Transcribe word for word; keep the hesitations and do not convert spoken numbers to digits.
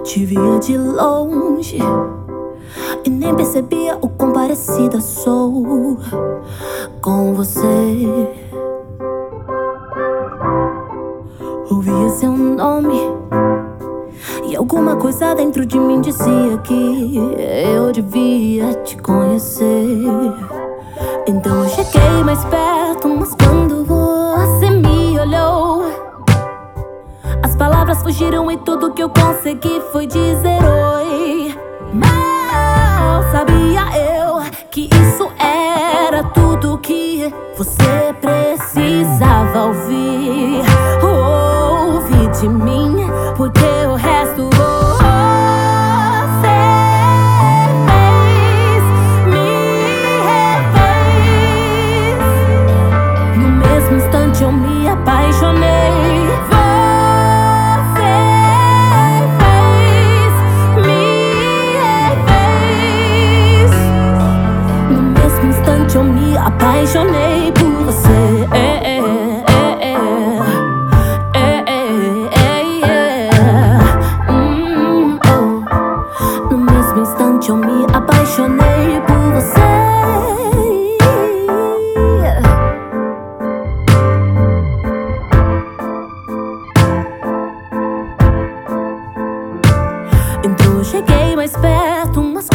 Te via de longe e nem percebia o quão parecida sou com você. Ouvia seu nome e alguma coisa dentro de mim dizia que eu devia te conhecer. Então eu cheguei mais perto, mas quando você me olhou, as palavras fugiram e tudo que eu consegui foi dizer oi. Mal sabia eu que isso era tudo que você precisava ouvir. Ouve de mim, porque o resto você fez, me refez. No mesmo instante eu me apaixonei. Eu me apaixonei por você. É, é, é, é, é, é, é. Hum, oh. No mesmo instante eu me apaixonei por você. Então eu cheguei mais perto, mas